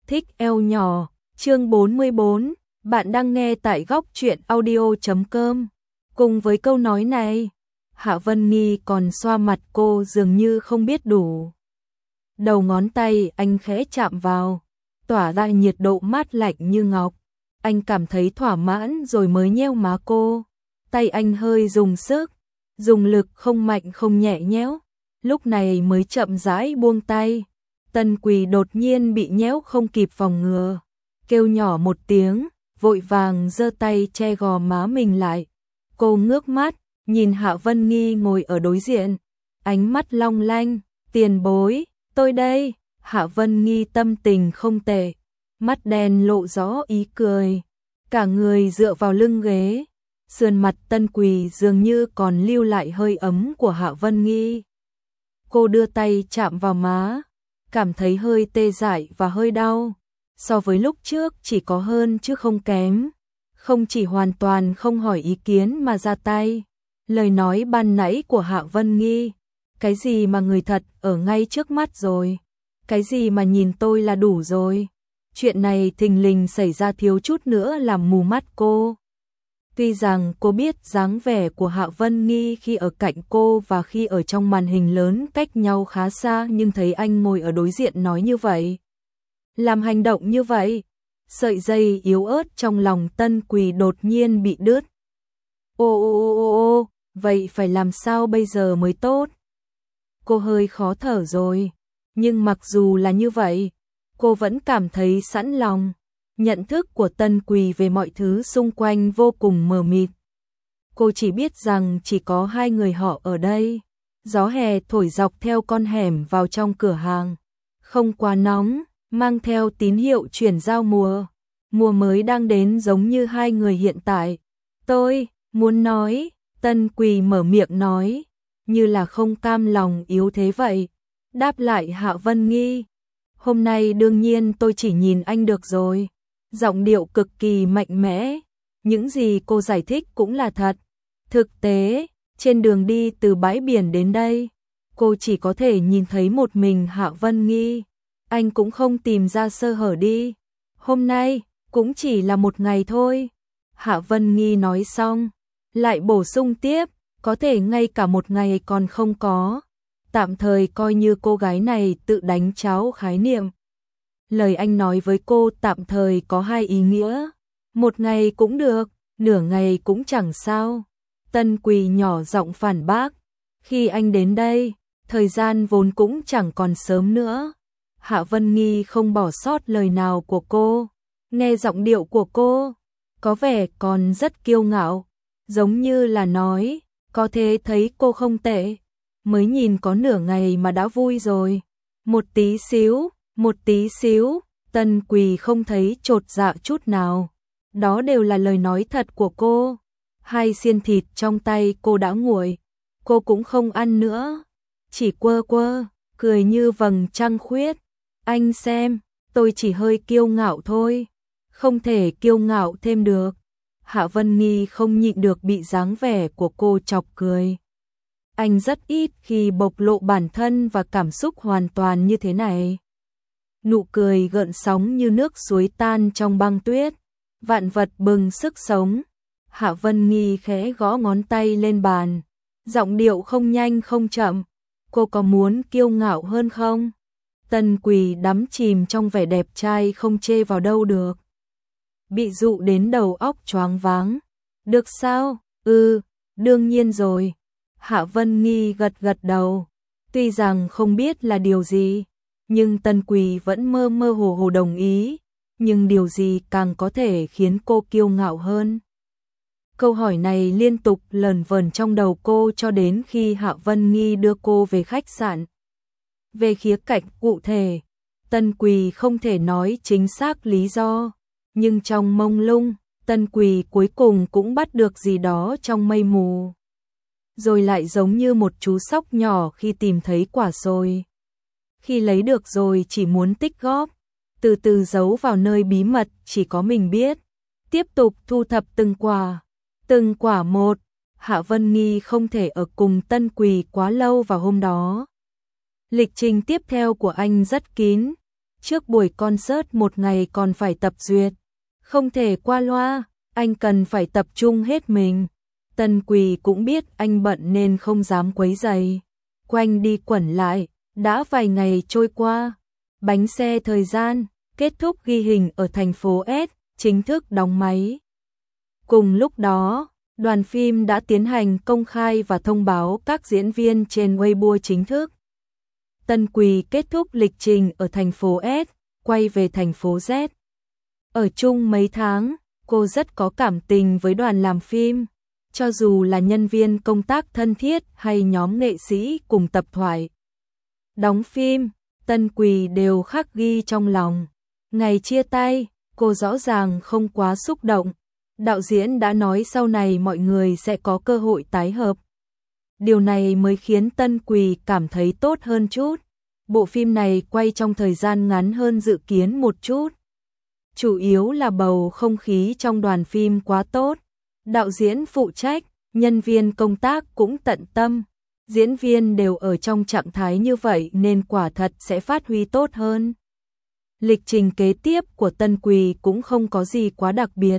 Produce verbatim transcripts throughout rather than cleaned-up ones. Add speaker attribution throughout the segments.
Speaker 1: Thích eo nhỏ, chương bốn mươi bốn, bạn đang nghe tại góc truyện audio chấm com. Cùng với câu nói này, Hạ Vân Nghi còn xoa mặt cô dường như không biết đủ. Đầu ngón tay anh khẽ chạm vào, tỏa ra nhiệt độ mát lạnh như ngọc. Anh cảm thấy thỏa mãn rồi mới nheo má cô. Tay anh hơi dùng sức, dùng lực không mạnh không nhẹ nhéo. Lúc này mới chậm rãi buông tay. Tân Quỳ đột nhiên bị nhéo không kịp phòng ngừa, kêu nhỏ một tiếng, vội vàng giơ tay che gò má mình lại. Cô ngước mắt, nhìn Hạ Vân Nghi ngồi ở đối diện, ánh mắt long lanh, tiền bối, tôi đây. Hạ Vân Nghi tâm tình không tệ, mắt đen lộ rõ ý cười, cả người dựa vào lưng ghế, sườn mặt Tân Quỳ dường như còn lưu lại hơi ấm của Hạ Vân Nghi. Cô đưa tay chạm vào má, cảm thấy hơi tê dại và hơi đau, so với lúc trước chỉ có hơn chứ không kém. Không chỉ hoàn toàn không hỏi ý kiến mà ra tay. Lời nói ban nãy của Hạ Vân Nghi, cái gì mà người thật ở ngay trước mắt rồi, cái gì mà nhìn tôi là đủ rồi. Chuyện này thình lình xảy ra thiếu chút nữa làm mù mắt cô. Tuy rằng cô biết dáng vẻ của Hạ Vân Nghi khi ở cạnh cô và khi ở trong màn hình lớn cách nhau khá xa, nhưng thấy anh ngồi ở đối diện nói như vậy, làm hành động như vậy, sợi dây yếu ớt trong lòng Tân Quỳ đột nhiên bị đứt. Ô ô ô ô ô, vậy phải làm sao bây giờ mới tốt? Cô hơi khó thở rồi, nhưng mặc dù là như vậy, cô vẫn cảm thấy sẵn lòng. Nhận thức của Tân Quỳ về mọi thứ xung quanh vô cùng mờ mịt. Cô chỉ biết rằng chỉ có hai người họ ở đây. Gió hè thổi dọc theo con hẻm vào trong cửa hàng, không quá nóng, mang theo tín hiệu chuyển giao mùa. Mùa mới đang đến giống như hai người hiện tại. Tôi muốn nói, Tân Quỳ mở miệng nói, như là không cam lòng yếu thế vậy. Đáp lại Hạ Vân Nghi, hôm nay đương nhiên tôi chỉ nhìn anh được rồi. Giọng điệu cực kỳ mạnh mẽ, những gì cô giải thích cũng là thật. Thực tế, trên đường đi từ bãi biển đến đây, cô chỉ có thể nhìn thấy một mình Hạ Vân Nghi. Anh cũng không tìm ra sơ hở đi. Hôm nay, cũng chỉ là một ngày thôi. Hạ Vân Nghi nói xong, lại bổ sung tiếp, có thể ngay cả một ngày còn không có. Tạm thời coi như cô gái này tự đánh tráo khái niệm. Lời anh nói với cô tạm thời có hai ý nghĩa. Một ngày cũng được, nửa ngày cũng chẳng sao. Tân Quỳ nhỏ giọng phản bác. Khi anh đến đây, thời gian vốn cũng chẳng còn sớm nữa. Hạ Vân Nghi không bỏ sót lời nào của cô. Nghe giọng điệu của cô, có vẻ còn rất kiêu ngạo. Giống như là nói, có thể thấy cô không tệ. Mới nhìn có nửa ngày mà đã vui rồi. Một tí xíu. Một tí xíu, Tân Quỳ không thấy chột dạ chút nào. Đó đều là lời nói thật của cô. Hai xiên thịt trong tay cô đã nguội, cô cũng không ăn nữa. Chỉ quơ quơ, cười như vầng trăng khuyết. Anh xem, tôi chỉ hơi kiêu ngạo thôi. Không thể kiêu ngạo thêm được. Hạ Vân Nghi không nhịn được bị dáng vẻ của cô chọc cười. Anh rất ít khi bộc lộ bản thân và cảm xúc hoàn toàn như thế này. Nụ cười gợn sóng như nước suối tan trong băng tuyết, vạn vật bừng sức sống. Hạ Vân Nghi khẽ gõ ngón tay lên bàn, giọng điệu không nhanh không chậm. Cô có muốn kiêu ngạo hơn không? Tân Quỳ đắm chìm trong vẻ đẹp trai không chê vào đâu được. Bị dụ đến đầu óc choáng váng. Được sao? Ừ, đương nhiên rồi. Hạ Vân Nghi gật gật đầu. Tuy rằng không biết là điều gì, nhưng Tân Quỳ vẫn mơ mơ hồ hồ đồng ý. Nhưng điều gì càng có thể khiến cô kiêu ngạo hơn? Câu hỏi này liên tục lờn vờn trong đầu cô cho đến khi Hạ Vân Nghi đưa cô về khách sạn. Về khía cạnh cụ thể, Tân Quỳ không thể nói chính xác lý do, nhưng trong mông lung, Tân Quỳ cuối cùng cũng bắt được gì đó trong mây mù. Rồi lại giống như một chú sóc nhỏ khi tìm thấy quả xôi. Khi lấy được rồi chỉ muốn tích góp, từ từ giấu vào nơi bí mật chỉ có mình biết. Tiếp tục thu thập từng quả, từng quả một. Hạ Vân Nghi không thể ở cùng Tân Quỳ quá lâu vào hôm đó. Lịch trình tiếp theo của anh rất kín, trước buổi concert một ngày còn phải tập duyệt, không thể qua loa, anh cần phải tập trung hết mình. Tân Quỳ cũng biết anh bận nên không dám quấy rầy. Quanh đi quẩn lại, đã vài ngày trôi qua, bánh xe thời gian, kết thúc ghi hình ở thành phố S, chính thức đóng máy. Cùng lúc đó, đoàn phim đã tiến hành công khai và thông báo các diễn viên trên Weibo chính thức. Tân Quỳ kết thúc lịch trình ở thành phố S, quay về thành phố Z. Ở chung mấy tháng, cô rất có cảm tình với đoàn làm phim, cho dù là nhân viên công tác thân thiết hay nhóm nghệ sĩ cùng tập thoại. Đóng phim, Tân Quỳ đều khắc ghi trong lòng. Ngày chia tay, cô rõ ràng không quá xúc động. Đạo diễn đã nói sau này mọi người sẽ có cơ hội tái hợp. Điều này mới khiến Tân Quỳ cảm thấy tốt hơn chút. Bộ phim này quay trong thời gian ngắn hơn dự kiến một chút. Chủ yếu là bầu không khí trong đoàn phim quá tốt. Đạo diễn phụ trách, nhân viên công tác cũng tận tâm. Diễn viên đều ở trong trạng thái như vậy nên quả thật sẽ phát huy tốt hơn. Lịch trình kế tiếp của Tân Quỳ cũng không có gì quá đặc biệt.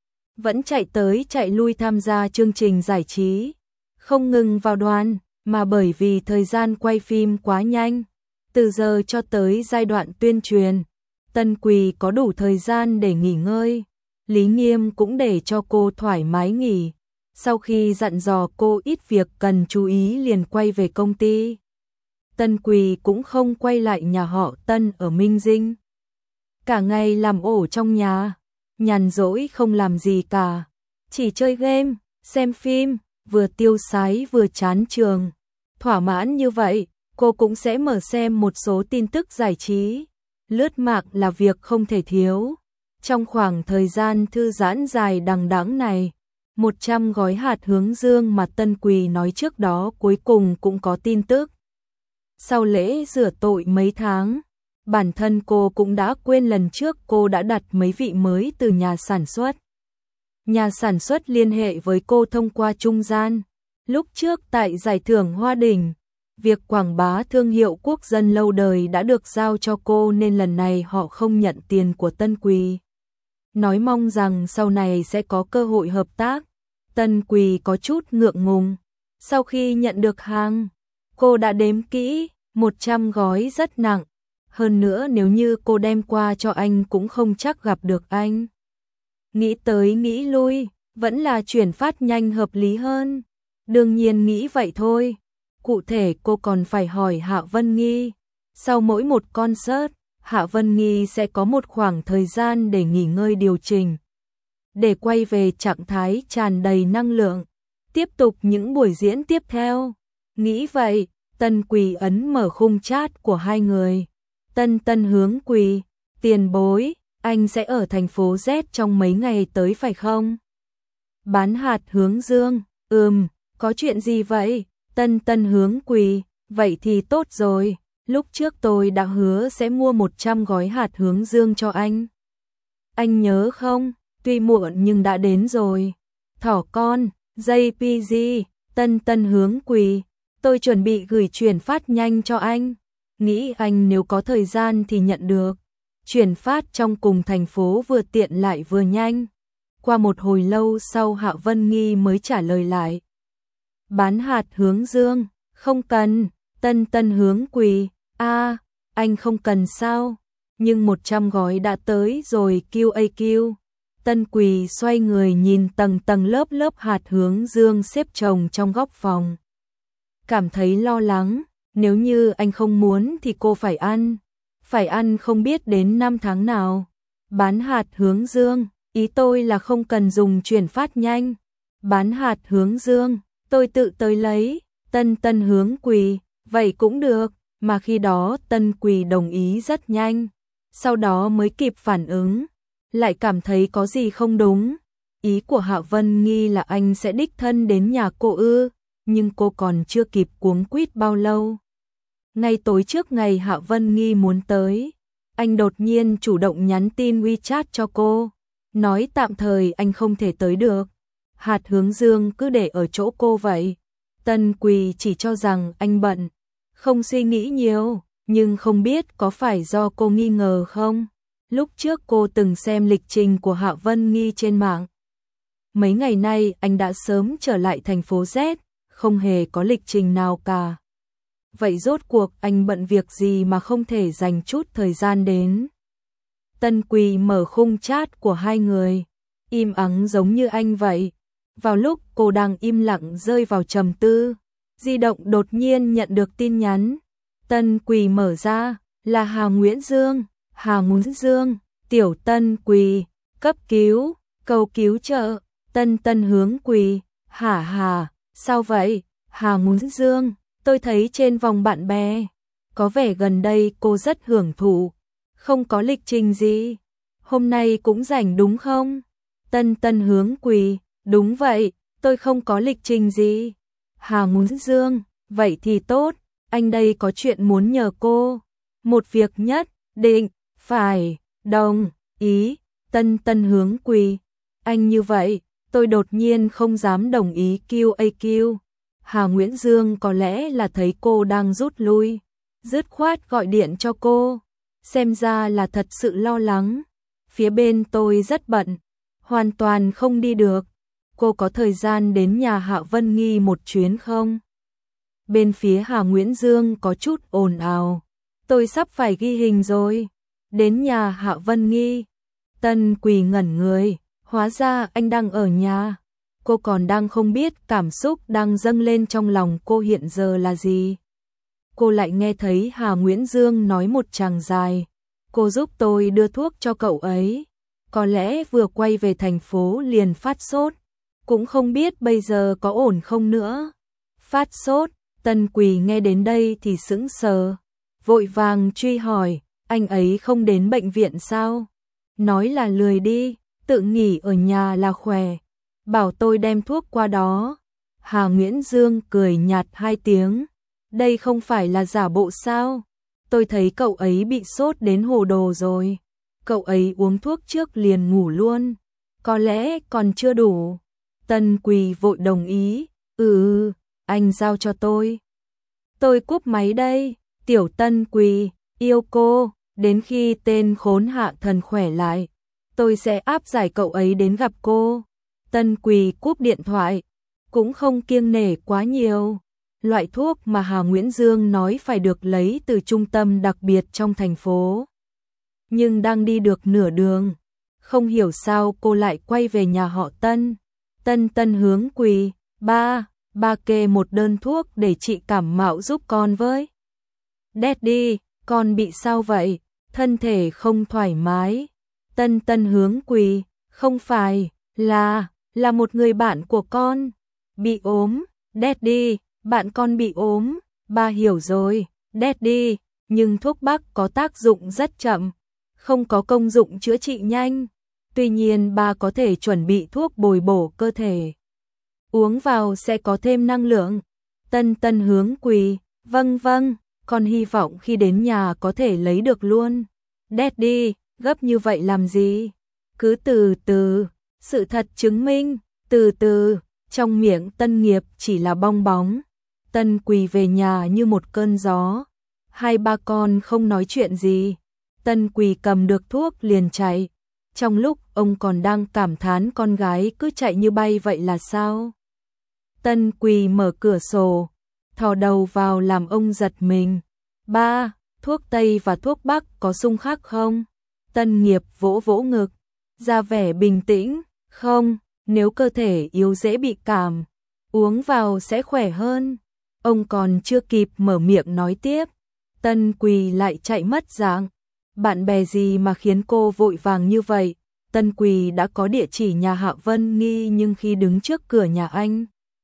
Speaker 1: Vẫn chạy tới chạy lui tham gia chương trình giải trí. Không ngừng vào đoàn, mà bởi vì thời gian quay phim quá nhanh. Từ giờ cho tới giai đoạn tuyên truyền, Tân Quỳ có đủ thời gian để nghỉ ngơi. Lý Nghiêm cũng để cho cô thoải mái nghỉ. Sau khi dặn dò cô ít việc cần chú ý liền quay về công ty. Tân Quỳ cũng không quay lại nhà họ Tân ở Minh Dinh. Cả ngày làm ổ trong nhà, nhàn rỗi không làm gì cả. Chỉ chơi game, xem phim, vừa tiêu sái vừa chán trường. Thỏa mãn như vậy, cô cũng sẽ mở xem một số tin tức giải trí. Lướt mạng là việc không thể thiếu. Trong khoảng thời gian thư giãn dài đằng đẵng này, một trăm gói hạt hướng dương mà Tân Quỳ nói trước đó cuối cùng cũng có tin tức. Sau lễ rửa tội mấy tháng, bản thân cô cũng đã quên lần trước cô đã đặt mấy vị mới từ nhà sản xuất. Nhà sản xuất liên hệ với cô thông qua trung gian. Lúc trước tại giải thưởng Hoa Đỉnh, việc quảng bá thương hiệu quốc dân lâu đời đã được giao cho cô nên lần này họ không nhận tiền của Tân Quỳ. Nói mong rằng sau này sẽ có cơ hội hợp tác. Tân Quỳ có chút ngượng ngùng. Sau khi nhận được hàng, cô đã đếm kỹ, một trăm gói rất nặng. Hơn nữa nếu như cô đem qua cho anh cũng không chắc gặp được anh. Nghĩ tới nghĩ lui, vẫn là chuyển phát nhanh hợp lý hơn. Đương nhiên nghĩ vậy thôi. Cụ thể cô còn phải hỏi Hạ Vân Nghi. Sau mỗi một concert, Hạ Vân Nghi sẽ có một khoảng thời gian để nghỉ ngơi điều chỉnh, để quay về trạng thái tràn đầy năng lượng, tiếp tục những buổi diễn tiếp theo. Nghĩ vậy, Tân Quỳ ấn mở khung chat của hai người. Tân Tân hướng Quỳ, tiền bối, anh sẽ ở thành phố Z trong mấy ngày tới phải không? Bán hạt hướng dương, ừm, có chuyện gì vậy? Tân Tân hướng Quỳ, vậy thì tốt rồi, lúc trước tôi đã hứa sẽ mua một trăm gói hạt hướng dương cho anh. Anh nhớ không? Tuy muộn nhưng đã đến rồi. Thỏ con, gi pê giê, Tân Tân hướng Quỳ, tôi chuẩn bị gửi chuyển phát nhanh cho anh. Nghĩ anh nếu có thời gian thì nhận được. Chuyển phát trong cùng thành phố vừa tiện lại vừa nhanh. Qua một hồi lâu sau Hạ Vân Nghi mới trả lời lại. Bán hạt hướng dương, không cần. Tân Tân hướng Quỳ, a à, anh không cần sao? Nhưng một trăm gói đã tới rồi quy a quy. Tân Quỳ xoay người nhìn tầng tầng lớp lớp hạt hướng dương xếp chồng trong góc phòng. Cảm thấy lo lắng, nếu như anh không muốn thì cô phải ăn. Phải ăn không biết đến năm tháng nào. Bán hạt hướng dương, ý tôi là không cần dùng chuyển phát nhanh. Bán hạt hướng dương, tôi tự tới lấy. Tân Tân hướng Quỳ, vậy cũng được, mà khi đó Tân Quỳ đồng ý rất nhanh. Sau đó mới kịp phản ứng, lại cảm thấy có gì không đúng. Ý của Hạ Vân Nghi là anh sẽ đích thân đến nhà cô ư, nhưng cô còn chưa kịp cuống quýt bao lâu. Ngay tối trước ngày Hạ Vân Nghi muốn tới, anh đột nhiên chủ động nhắn tin WeChat cho cô, nói tạm thời anh không thể tới được. Hạt hướng dương cứ để ở chỗ cô vậy. Tân Quỳ chỉ cho rằng anh bận, không suy nghĩ nhiều, nhưng không biết có phải do cô nghi ngờ không? Lúc trước cô từng xem lịch trình của Hạ Vân Nghi trên mạng. Mấy ngày nay anh đã sớm trở lại thành phố Z, không hề có lịch trình nào cả. Vậy rốt cuộc anh bận việc gì mà không thể dành chút thời gian đến? Tân Quỳ mở khung chat của hai người, im ắng giống như anh vậy. Vào lúc cô đang im lặng rơi vào trầm tư, di động đột nhiên nhận được tin nhắn. Tân Quỳ mở ra, là Hà Nguyễn Dương. Hà Nguyễn Dương, tiểu Tân Quỳ, cấp cứu, cầu cứu trợ. Tân Tân hướng Quỳ, hả hà, sao vậy? Hà Nguyễn Dương, tôi thấy trên vòng bạn bè, có vẻ gần đây cô rất hưởng thụ, không có lịch trình gì. Hôm nay cũng rảnh đúng không? Tân Tân hướng Quỳ, đúng vậy, tôi không có lịch trình gì. Hà Nguyễn Dương, vậy thì tốt, anh đây có chuyện muốn nhờ cô. Một việc nhất định, phải, đồng, ý. Tân Tân hướng Quỳ, anh như vậy, tôi đột nhiên không dám đồng ý quy a quy. Hà Nguyễn Dương có lẽ là thấy cô đang rút lui, dứt khoát gọi điện cho cô. Xem ra là thật sự lo lắng. Phía bên tôi rất bận, hoàn toàn không đi được. Cô có thời gian đến nhà Hạ Vân Nghi một chuyến không? Bên phía Hà Nguyễn Dương có chút ồn ào. Tôi sắp phải ghi hình rồi. Đến nhà Hạ Vân Nghi. Tân Quỳ ngẩn người, hóa ra anh đang ở nhà. Cô còn đang không biết cảm xúc đang dâng lên trong lòng cô hiện giờ là gì. Cô lại nghe thấy Hà Nguyễn Dương nói một tràng dài. Cô giúp tôi đưa thuốc cho cậu ấy. Có lẽ vừa quay về thành phố liền phát sốt. Cũng không biết bây giờ có ổn không nữa. Phát sốt, Tân Quỳ nghe đến đây thì sững sờ. Vội vàng truy hỏi, anh ấy không đến bệnh viện sao? Nói là lười đi, tự nghỉ ở nhà là khỏe. Bảo tôi đem thuốc qua đó. Hà Nguyễn Dương cười nhạt hai tiếng. Đây không phải là giả bộ sao? Tôi thấy cậu ấy bị sốt đến hồ đồ rồi. Cậu ấy uống thuốc trước liền ngủ luôn. Có lẽ còn chưa đủ. Tân Quỳ vội đồng ý. Ừ, anh giao cho tôi. Tôi cúp máy đây. Tiểu Tân Quỳ, yêu cô. Đến khi tên khốn Hạ Thần khỏe lại, tôi sẽ áp giải cậu ấy đến gặp cô. Tân Quỳ cúp điện thoại. Cũng không kiêng nể quá nhiều. Loại thuốc mà Hà Nguyễn Dương nói phải được lấy từ trung tâm đặc biệt trong thành phố. Nhưng đang đi được nửa đường, không hiểu sao cô lại quay về nhà họ Tân. Tân Tân hướng Quỳ, ba, ba kê một đơn thuốc để trị cảm mạo giúp con với. Daddy, con bị sao vậy? Thân thể không thoải mái. Tân Tân hướng Quỳ, không phải, là, là một người bạn của con. Bị ốm, Daddy, bạn con bị ốm. Ba hiểu rồi, Daddy, nhưng thuốc bắc có tác dụng rất chậm, không có công dụng chữa trị nhanh. Tuy nhiên ba có thể chuẩn bị thuốc bồi bổ cơ thể. Uống vào sẽ có thêm năng lượng. Tân Tân hướng Quỳ, vâng vâng, con hy vọng khi đến nhà có thể lấy được luôn. Daddy, gấp như vậy làm gì? Cứ từ từ, sự thật chứng minh, từ từ, trong miệng Tân Nghiệp chỉ là bong bóng. Tân Quỳ về nhà như một cơn gió. Hai ba con không nói chuyện gì. Tân Quỳ cầm được thuốc liền chạy. Trong lúc ông còn đang cảm thán con gái cứ chạy như bay vậy là sao? Tân Quỳ mở cửa sổ, thò đầu vào làm ông giật mình. Ba, thuốc Tây và thuốc Bắc có xung khắc không? Tân Nghiệp vỗ vỗ ngực, ra vẻ bình tĩnh. Không, nếu cơ thể yếu dễ bị cảm, uống vào sẽ khỏe hơn. Ông còn chưa kịp mở miệng nói tiếp, Tân Quỳ lại chạy mất dạng. Bạn bè gì mà khiến cô vội vàng như vậy? Tân Quỳ đã có địa chỉ nhà Hạ Vân Nghi nhưng khi đứng trước cửa nhà anh,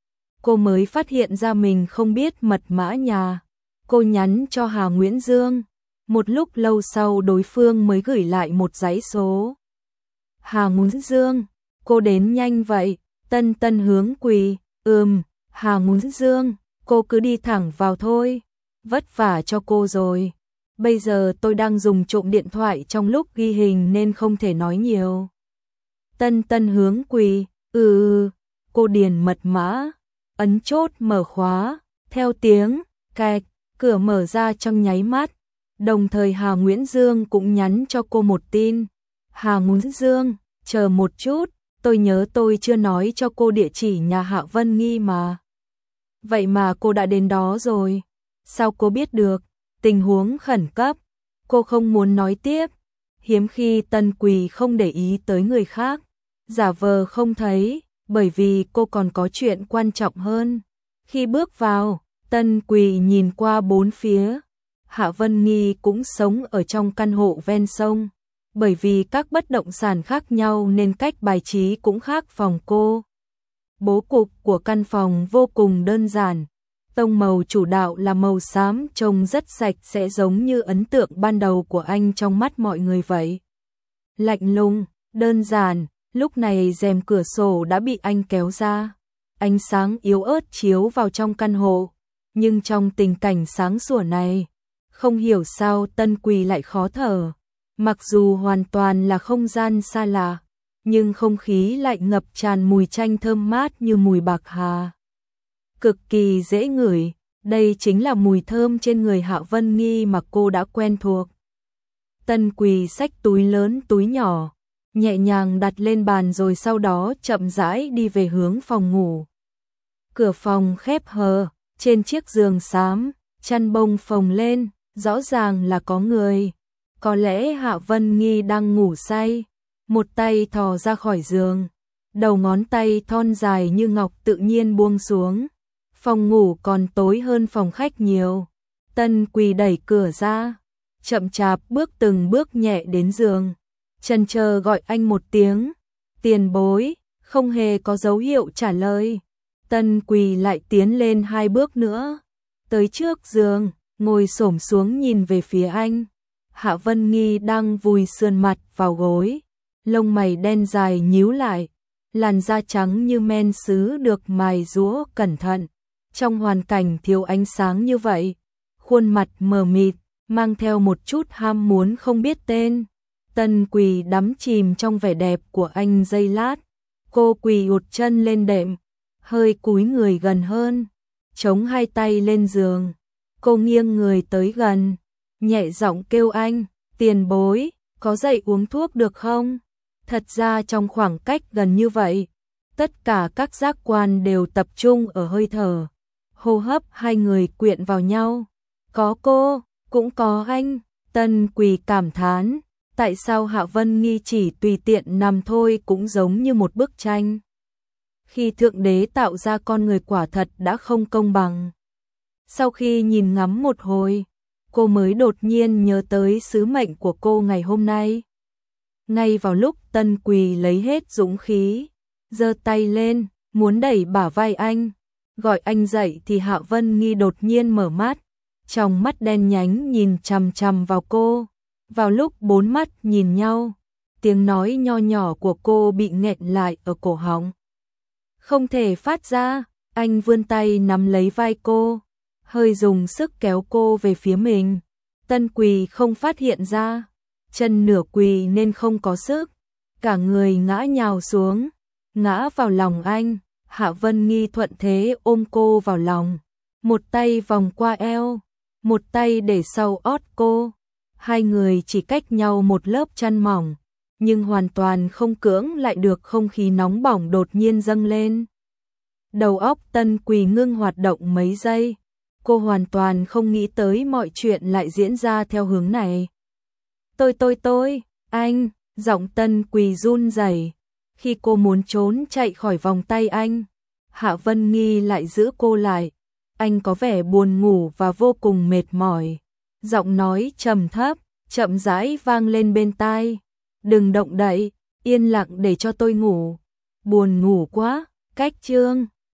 Speaker 1: cô mới phát hiện ra mình không biết mật mã nhà. Cô nhắn cho Hà Nguyễn Dương. Một lúc lâu sau đối phương mới gửi lại một dãy số. Hà Nguyễn Dương, cô đến nhanh vậy. Tân Tân hướng Quỳ, ừm, Hà Nguyễn Dương, cô cứ đi thẳng vào thôi. Vất vả cho cô rồi. Bây giờ tôi đang dùng trộm điện thoại trong lúc ghi hình nên không thể nói nhiều. Tân Tân hướng Quỳ, ừ, cô điền mật mã, ấn chốt mở khóa, theo tiếng cạch, cửa mở ra trong nháy mắt. Đồng thời Hà Nguyễn Dương cũng nhắn cho cô một tin. Hà Nguyễn Dương, chờ một chút, tôi nhớ tôi chưa nói cho cô địa chỉ nhà Hạ Vân Nghi mà. Vậy mà cô đã đến đó rồi. Sao cô biết được? Tình huống khẩn cấp. Cô không muốn nói tiếp. Hiếm khi Tân Quỳ không để ý tới người khác. Giả vờ không thấy, bởi vì cô còn có chuyện quan trọng hơn. Khi bước vào, Tân Quỳ nhìn qua bốn phía. Hạ Vân Nghi cũng sống ở trong căn hộ ven sông. Bởi vì các bất động sản khác nhau nên cách bài trí cũng khác phòng cô. Bố cục của căn phòng vô cùng đơn giản. Tông màu chủ đạo là màu xám, trông rất sạch sẽ, giống như ấn tượng ban đầu của anh trong mắt mọi người vậy. Lạnh lùng, đơn giản, lúc này rèm cửa sổ đã bị anh kéo ra. Ánh sáng yếu ớt chiếu vào trong căn hộ, nhưng trong tình cảnh sáng sủa này, không hiểu sao Tân Quỳ lại khó thở. Mặc dù hoàn toàn là không gian xa lạ, nhưng không khí lại ngập tràn mùi chanh thơm mát như mùi bạc hà. Cực kỳ dễ ngửi, đây chính là mùi thơm trên người Hạ Vân Nghi mà cô đã quen thuộc. Tân Quỳ xách túi lớn túi nhỏ, nhẹ nhàng đặt lên bàn rồi sau đó chậm rãi đi về hướng phòng ngủ. Cửa phòng khép hờ, trên chiếc giường xám, chăn bông phồng lên, rõ ràng là có người. Có lẽ Hạ Vân Nghi đang ngủ say, một tay thò ra khỏi giường, đầu ngón tay thon dài như ngọc tự nhiên buông xuống. Phòng ngủ còn tối hơn phòng khách nhiều. Tân Quỳ đẩy cửa ra, chậm chạp bước từng bước nhẹ đến giường, chần chờ gọi anh một tiếng, tiền bối, không hề có dấu hiệu trả lời. Tân Quỳ lại tiến lên hai bước nữa, tới trước giường, ngồi xổm xuống nhìn về phía anh. Hạ Vân Nghi đang vùi sườn mặt vào gối, lông mày đen dài nhíu lại, làn da trắng như men sứ được mài giũa cẩn thận. Trong hoàn cảnh thiếu ánh sáng như vậy, khuôn mặt mờ mịt, mang theo một chút ham muốn không biết tên. Tân Quỳ đắm chìm trong vẻ đẹp của anh giây lát, cô quỳ ụt chân lên đệm, hơi cúi người gần hơn, chống hai tay lên giường. Cô nghiêng người tới gần, nhẹ giọng kêu anh, tiền bối, có dậy uống thuốc được không? Thật ra trong khoảng cách gần như vậy, tất cả các giác quan đều tập trung ở hơi thở. Hô hấp hai người quyện vào nhau. Có cô, cũng có anh. Tân Quỳ cảm thán, tại sao Hạ Vân Nghi chỉ tùy tiện nằm thôi cũng giống như một bức tranh. Khi Thượng Đế tạo ra con người quả thật đã không công bằng. Sau khi nhìn ngắm một hồi, cô mới đột nhiên nhớ tới sứ mệnh của cô ngày hôm nay. Ngay vào lúc Tân Quỳ lấy hết dũng khí, giơ tay lên, muốn đẩy bả vai anh, gọi anh dậy thì Hạ Vân Nghi đột nhiên mở mắt, trong mắt đen nhánh nhìn chằm chằm vào cô. Vào lúc bốn mắt nhìn nhau, tiếng nói nho nhỏ của cô bị nghẹn lại ở cổ họng, không thể phát ra. Anh vươn tay nắm lấy vai cô, hơi dùng sức kéo cô về phía mình. Tân Quỳ không phát hiện ra, chân nửa quỳ nên không có sức, cả người ngã nhào xuống, ngã vào lòng anh. Hạ Vân Nghi thuận thế ôm cô vào lòng, một tay vòng qua eo, một tay để sau ót cô. Hai người chỉ cách nhau một lớp chăn mỏng, nhưng hoàn toàn không cưỡng lại được không khí nóng bỏng đột nhiên dâng lên. Đầu óc Tân Quỳ ngưng hoạt động mấy giây, cô hoàn toàn không nghĩ tới mọi chuyện lại diễn ra theo hướng này. Tôi tôi tôi, anh, giọng Tân Quỳ run rẩy. Khi cô muốn trốn chạy khỏi vòng tay anh, Hạ Vân Nghi lại giữ cô lại. Anh có vẻ buồn ngủ và vô cùng mệt mỏi. Giọng nói trầm thấp, chậm rãi vang lên bên tai. Đừng động đậy, yên lặng để cho tôi ngủ. Buồn ngủ quá, cách chương.